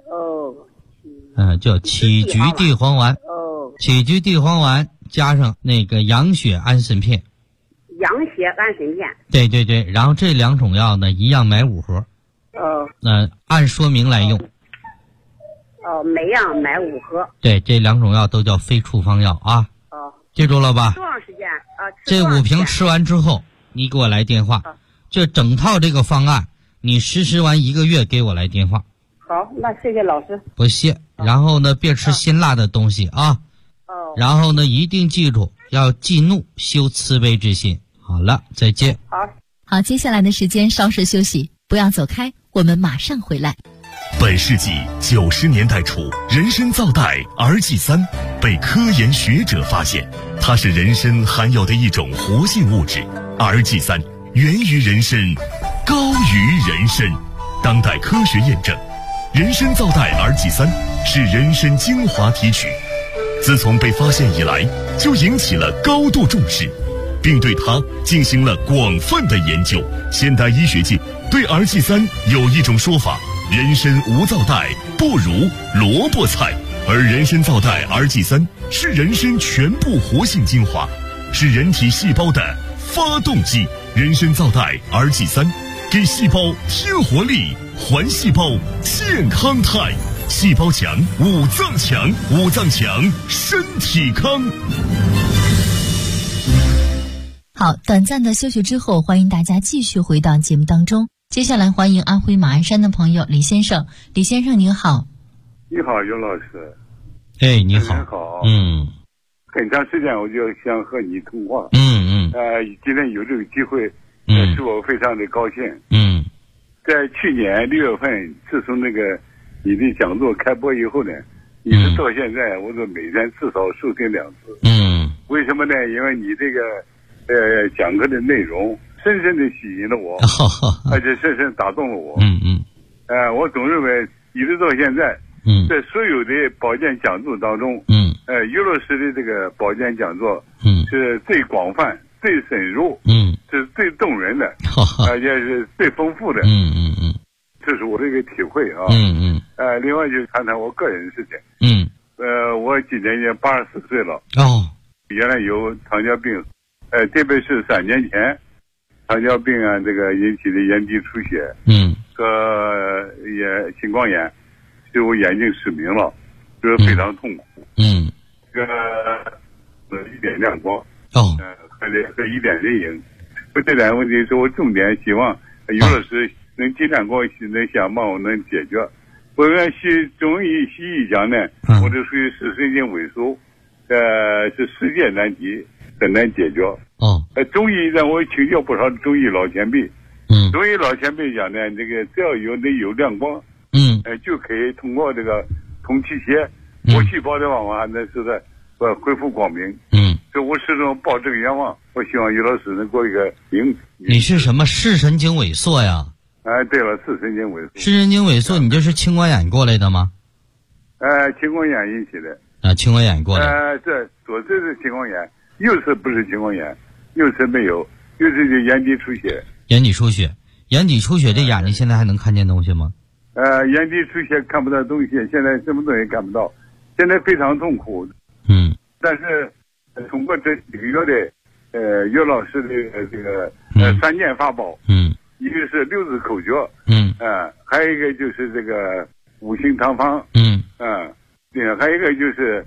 叫杞菊地黄丸。杞菊地黄丸加上那个羊血安神片。 羊血安神片。 对，然后这2种药呢，一样买5盒。按说明来用。 每样买5盒。 对，这2种药都叫非处方药啊。记住了吧？ 多长时间这5瓶吃完之后，你给我来电话。这整套这个方案，你实施完1个月给我来电话。 好，那谢谢老师。 不谢。然后呢，别吃辛辣的东西啊。然后呢，一定记住要忌怒，修慈悲之心。好了，再见。 好，接下来的时间稍事休息，不要走开，我们马上回来。 本世纪90年代初，人参皂苷 RG3 被科研学者发现，它是人参含有的一种活性物质。RG3 源于人参，高于人参。当代科学验证，人参皂苷 RG3 是人参精华提取。自从被发现以来，就引起了高度重视，并对它进行了广泛的研究。现代医学界对 RG3 有一种说法：人参无皂苷不如萝卜菜，而人参皂苷 RG3 是人参全部活性精华，是人体细胞的发动机。人参皂苷 RG3 给细胞添活力，还细胞健康态。细胞强，五脏强，五脏强，身体康。 好，短暂的休息之后，欢迎大家继续回到节目当中。接下来欢迎安徽马鞍山的朋友李先生。李先生您好。 你好，尤老师。 哎，你好。 你好。很长时间我就想和你通话。今天有这个机会，使我非常的高兴。在去年6月份，自从那个你的讲座开播以后呢，一直到现在，我都每天至少收听2次。为什么呢？因为你这个讲课的内容深深的吸引了我，而且深深打动了我。我总认为一直到现在，在所有的保健讲座当中，尤老师的这个保健讲座，是最广泛、最深入，是最动人的，而且是最丰富的。这是我的一个体会啊。另外就谈谈我个人的事情。我今年已经84岁了。原来有糖尿病，特别是3年前，糖尿病啊，这个引起的眼底出血，和青光眼，使我眼睛失明了，就是非常痛苦。这个一点亮光，和一点阴影。这两个问题是我重点希望尤老师能尽量给我能想帮我能解决。我按中医西医讲呢，我这属于视神经萎缩，是世界难题，很难解决。中医让我请教不少中医老前辈。中医老前辈讲呢，这个只要有亮光，就可以通过这个通气血活细胞的方法，那是在恢复光明。所以我始终抱这个愿望，我希望尤老师能给我一个你是什么视神经萎缩呀？ 对了，视神经萎缩。 视神经萎缩，你这是青光眼过来的吗？ 青光眼引起的。 青光眼过来。 这左侧是青光眼，右侧不是青光眼，右侧没有，右侧就眼底出血。眼底出血，这眼睛现在还能看见东西吗？眼底出血看不到东西，现在什么东西看不到，现在非常痛苦。但是通过这几个月的尤老师的这个3件法宝，一个是6字口诀，还有一个就是这个五行汤方，还有一个就是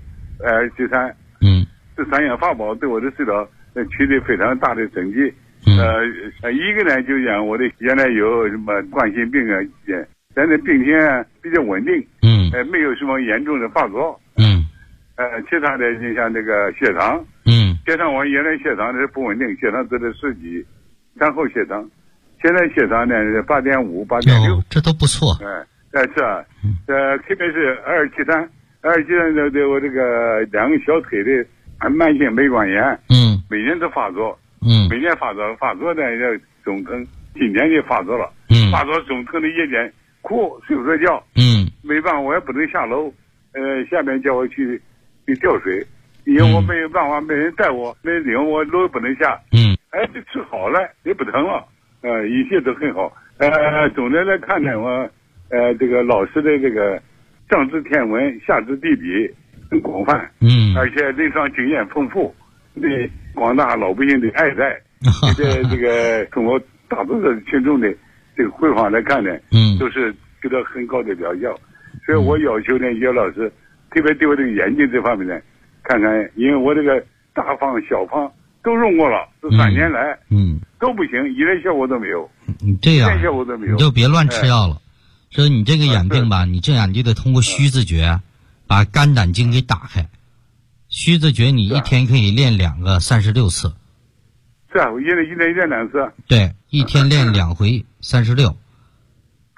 G3，这3样法宝对我的治疗取得非常大的成绩。一个呢就讲我的原来有什么冠心病啊，现在病情比较稳定，没有什么严重的发作。其他的就像这个血糖，血糖我原来血糖是不稳定，血糖只是10几，餐后血糖，现在血糖呢是8.5、8.6， 这都不错。 是啊，特别是273的我这个2个小腿的慢性眉管炎，每年都发作，每年发作呢要总疼，今年就发作了，发作总疼的夜间哭睡不着觉，没办法我也不能下楼，下面叫我去吊水，因为我没有办法，没人带我，没人领我，楼也不能下。这治好了，也不疼了，一切都很好。总的来看呢，我这个老师的这个上知天文，下知地理，很广泛，而且临床经验丰富，对广大老百姓的爱戴，这个通过大多数群众的这个回访来看呢，都是给到很高的疗效。所以我要求呢，叶老师。特别对我这个眼睛这方面呢，看看，因为我这个大方小方都用过了，这3年来，都不行，一点效果都没有。 你这样， 一点效果都没有， 你就别乱吃药了。说你这个眼病吧，你这样你就得通过虚字诀，把肝胆经给打开。虚字诀你一天可以练2个36次。 是啊，我一天练2次。 对，一天练2回36。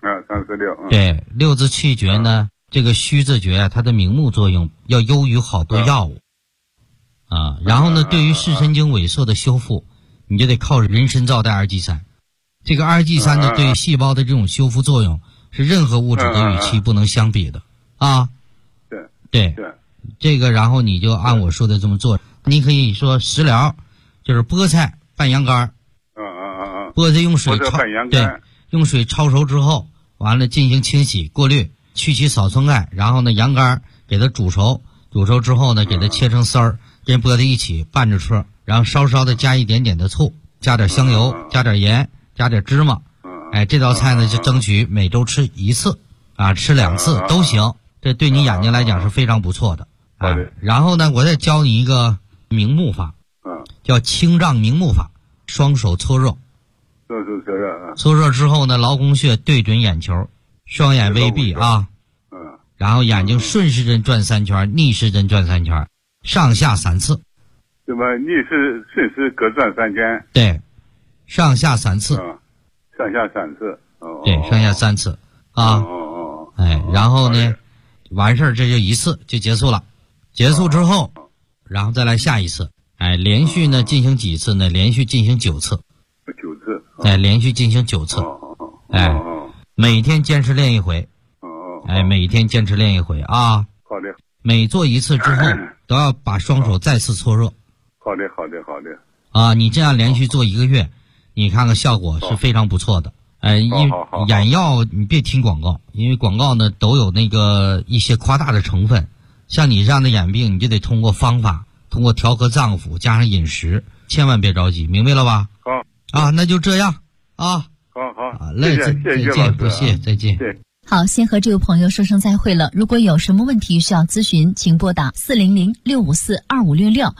36。 对，六字气诀呢，这个虚字诀它的明目作用要优于好多药物啊。然后呢，对于视神经萎缩的修复，你就得靠人参皂带2G3。这个2G3呢，对于细胞的这种修复作用是任何物质的与其不能相比的啊。对，这个然后你就按我说的这么做。你可以说食疗，就是菠菜拌羊肝。菠菜用水焯，对，用水焯熟之后，完了进行清洗过滤，去其扫酸钙，然后呢羊肝给它煮熟，煮熟之后呢给它切成丝儿，跟菠菜一起拌着吃，然后稍稍的加一点点的醋，加点香油，加点盐，加点芝麻。哎，这道菜呢就争取每周吃1次啊，吃2次都行，这对你眼睛来讲是非常不错的啊。然后呢我再教你一个明目法，叫清胀明目法，双手搓热。搓热之后呢，劳宫穴对准眼球，双眼微闭啊，然后眼睛顺时针转3圈，逆时针转3圈，上下3次。 什么逆时顺时各转3圈？ 对，上下3次。 上下3次。 对，上下3次啊。哎，然后呢，完事儿这就1次就结束了。结束之后，然后再来下一次。哎，连续呢进行几次呢？连续进行9次。 9次。 哎，连续进行9次。哎，每天坚持练1回。哎，每天坚持练1回啊。 好的。 每做1次之后，都要把双手再次搓热。 好的。 啊，你这样连续做1个月，你看看效果是非常不错的。哎，眼药你别听广告，因为广告呢都有那个一些夸大的成分。像你这样的眼病，你就得通过方法，通过调和脏腑，加上饮食，千万别着急，明白了吧？ 好。 啊，那就这样啊。 好， 再见，不谢，再见。 好，先和这位朋友说声再会了。如果有什么问题需要咨询，请拨打400-654-2566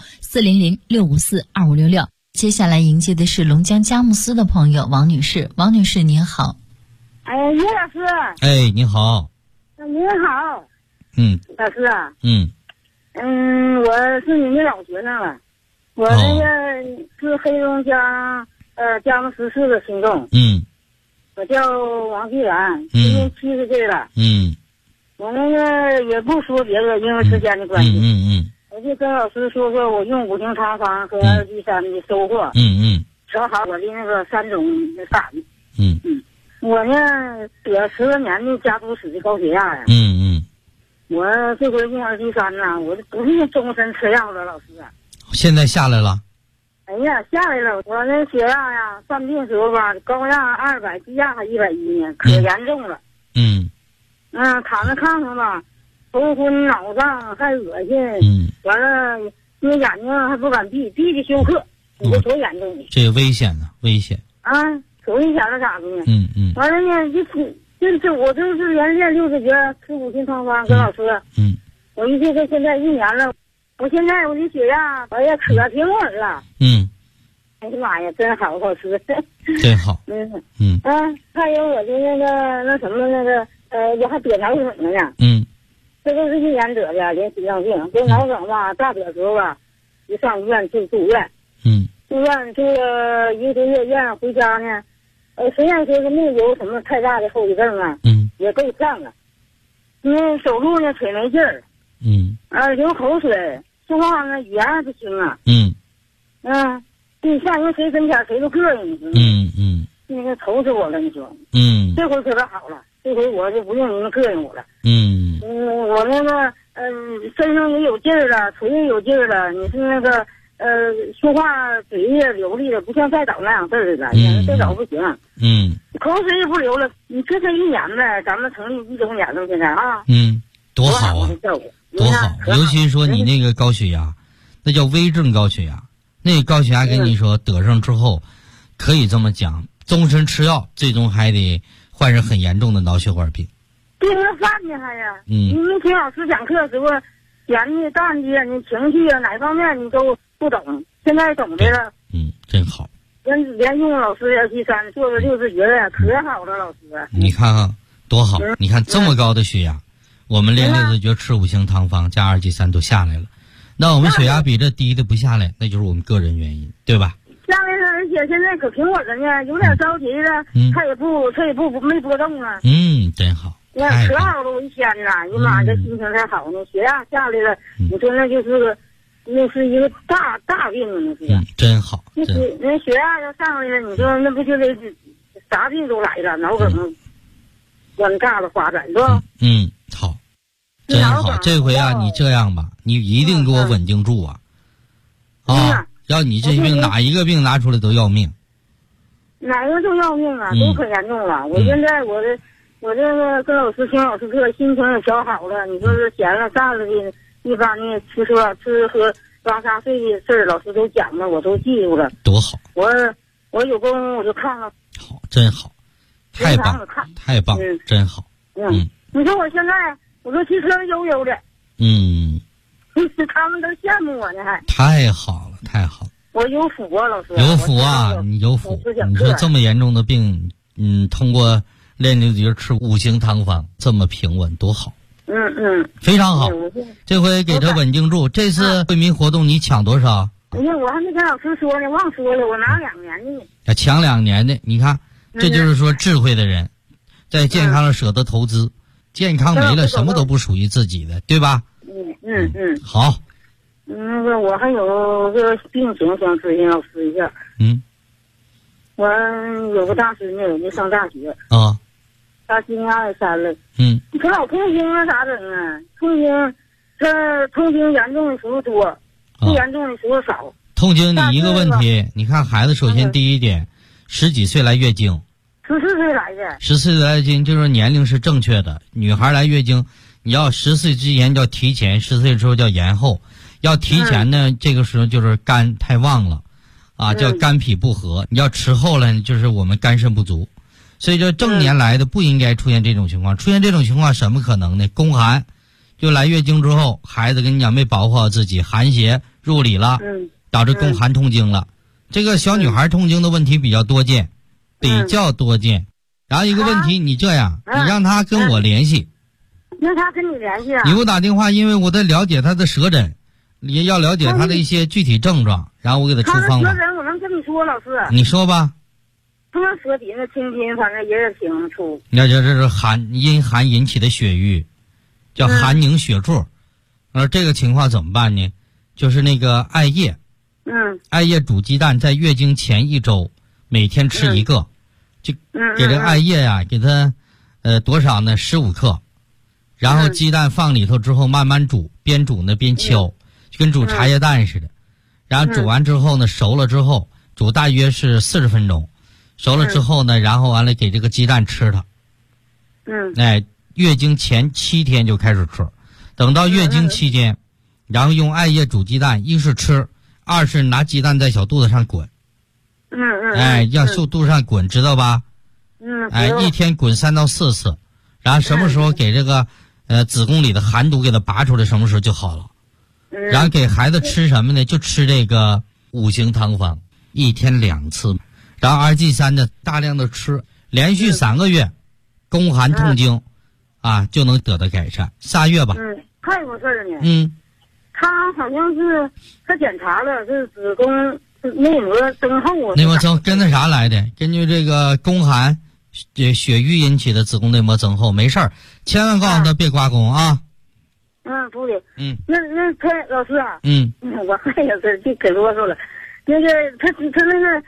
400-654-2566。接下来迎接的是龙江佳木斯的朋友王女士。王女士您好。 哎，叶老师。 哎，你好。 您好。老师啊。我是你的老学生了。我那个是黑龙江佳木斯市的听众。我叫王继然，今年70岁了。我那个也不说别的，因为时间的关系。我就跟老师说说我用五行汤方和2G3的收获。调好我的那个3种法律。我呢得10多年的家族史的高血压呀。我这回用2G3呢，我不是终身吃药了，老师。 现在下来了。 哎呀，下来了！我那血压呀，犯病时候吧，高压200，低压还110呢，可严重了。躺在炕上吧，头昏脑胀，还恶心。完了，那眼睛还不敢闭，闭的休克。你说多严重？ 这危险呢，危险。 可危险了咋的呢？完了呢，就是我就是连练60节，吃五行汤方，跟老师。我一直到现在1年了。我现在我的血压，哎呀，可挺稳了。哎呀妈呀，真好，老师。 真好。 还有我的那什么我还得脑梗了呢。这都是1年得的，连心脏病。这脑梗吧，大点时候吧，一上医院就住院。住院住了1个多月院，回家呢，虽然说是没有什么太大的后遗症啊，也够呛了。走路呢腿没劲儿。流口水，说话呢语言还不清啊。你上人谁跟前谁都膈应你。那个愁死我了，你说。这回可可好了，这回我就不用你们膈应我了。我那个身上也有劲儿了，腿也有劲儿了。你是那个说话嘴也流利了，不像再早那样事儿了。再早不行。口水也不流了。你这才1年呗，咱们成立1周年了，现在啊。 多好啊！多好，尤其说你那个高血压，那叫危症高血压。那个高血压跟你说得上之后，可以这么讲，终身吃药，最终还得患上很严重的脑血管病。 对那饭呢还呀？你们听老师讲课的时候，咸的、淡的，你情绪啊哪方面你都不懂，现在懂的了。 真好。 连用老师2G3做了60节呀，可好了，老师。 你看看多好！你看这么高的血压。我们练60节吃五行汤方加2G3都下来了，那我们血压比这低的不下来，那就是我们个人原因，对吧？ 下来了，而且现在可平稳了呢，有点着急了，他也没波动了。 真好。 可好了，我一天呐，哎呀妈，这心情才好呢，血压下来了，你说那是一个大病啊，那是。 真好。 那血压要上来了，你说那不就得啥病都来了，脑梗往尬了发展，是吧？ 好，真好。这回啊，你这样吧，你一定给我稳定住啊！要你这病哪一个病拿出来都要命。 哪个都要命啊，都可严重了。我现在我这个跟老师听老师课，心情也调好了。你说是闲了站了的，一般的吃喝拉撒睡的事儿，老师都讲了，我都记住了。 多好！ 我有功我就看了。 好，真好，太棒，太棒，真好。 你说我现在我说骑车悠悠的。他们都羡慕我呢，还。太好了， 太好了。 我有福啊，老师。 有福啊，你有福。你说这么严重的病，通过练溜筋吃5行汤方，这么平稳，多好。非常好。这回给他稳定住。这次惠民活动你抢多少？ 哎呀，我还没跟老师说呢，忘说了，我拿2年的呢。 抢2年的，你看，这就是说智慧的人，在健康上舍得投资。健康没了，什么都不属于自己的，对吧？好。 那个我还有个病情想咨询老师一下。我有个大孙女，人家上大学啊， 他今年23了。他老痛经啊，咋整啊？痛经，他痛经严重的时候多，不严重的时候少。 痛经，你一个问题，你看孩子，首先第一点，10几岁来月经。 14岁来的。 14岁来月经，就是年龄是正确的。女孩来月经，你要10岁之前叫提前，10岁之后叫延后。要提前呢，这个时候就是肝太旺了，叫肝脾不和。你要迟后了，就是我们肝肾不足。所以这正年来的不应该出现这种情况。出现这种情况什么可能呢？宫寒，就来月经之后，孩子跟你讲没保护好自己，寒邪入里了，导致宫寒痛经了。这个小女孩痛经的问题比较多见，然后一个问题，你这样，你让她跟我联系。 那她跟你联系啊？ 你给我打电话，因为我得了解她的舌诊。也要了解他的一些具体症状，然后我给他出方法。 他的舌诊我能跟你说，老师。 你说吧。 他舌底那青筋，反正也是挺粗。 那这是阴寒引起的血瘀，叫寒凝血柱。这个情况怎么办呢？就是那个艾叶。艾叶煮鸡蛋，在月经前1周，每天吃1个，就给这个艾叶呀，给它多少呢？15克。然后鸡蛋放里头之后慢慢煮，边煮呢边敲。就跟煮茶叶蛋似的，然后煮完之后呢，熟了之后煮大约是40分钟，熟了之后呢，然后完了给这个鸡蛋吃它。月经前7天就开始吃，等到月经期间，然后用艾叶煮鸡蛋，一是吃，二是拿鸡蛋在小肚子上滚。让小肚子上滚，知道吧？一天滚3到4次，然后什么时候给这个子宫里的寒毒给它拔出来，什么时候就好了。然后给孩子吃什么呢？就吃这个5行汤方，1天2次，然后2G3呢大量的吃，连续3个月，宫寒痛经就能得到改善。3月吧。 还有个事儿呢。他好像是他检查了，是子宫内膜增厚啊。 内膜增跟那啥来的？根据这个宫寒血瘀引起的子宫内膜增厚，没事儿，千万告诉他别刮宫啊。 不的。那他老师啊。我还有事就可啰嗦了。那个他那个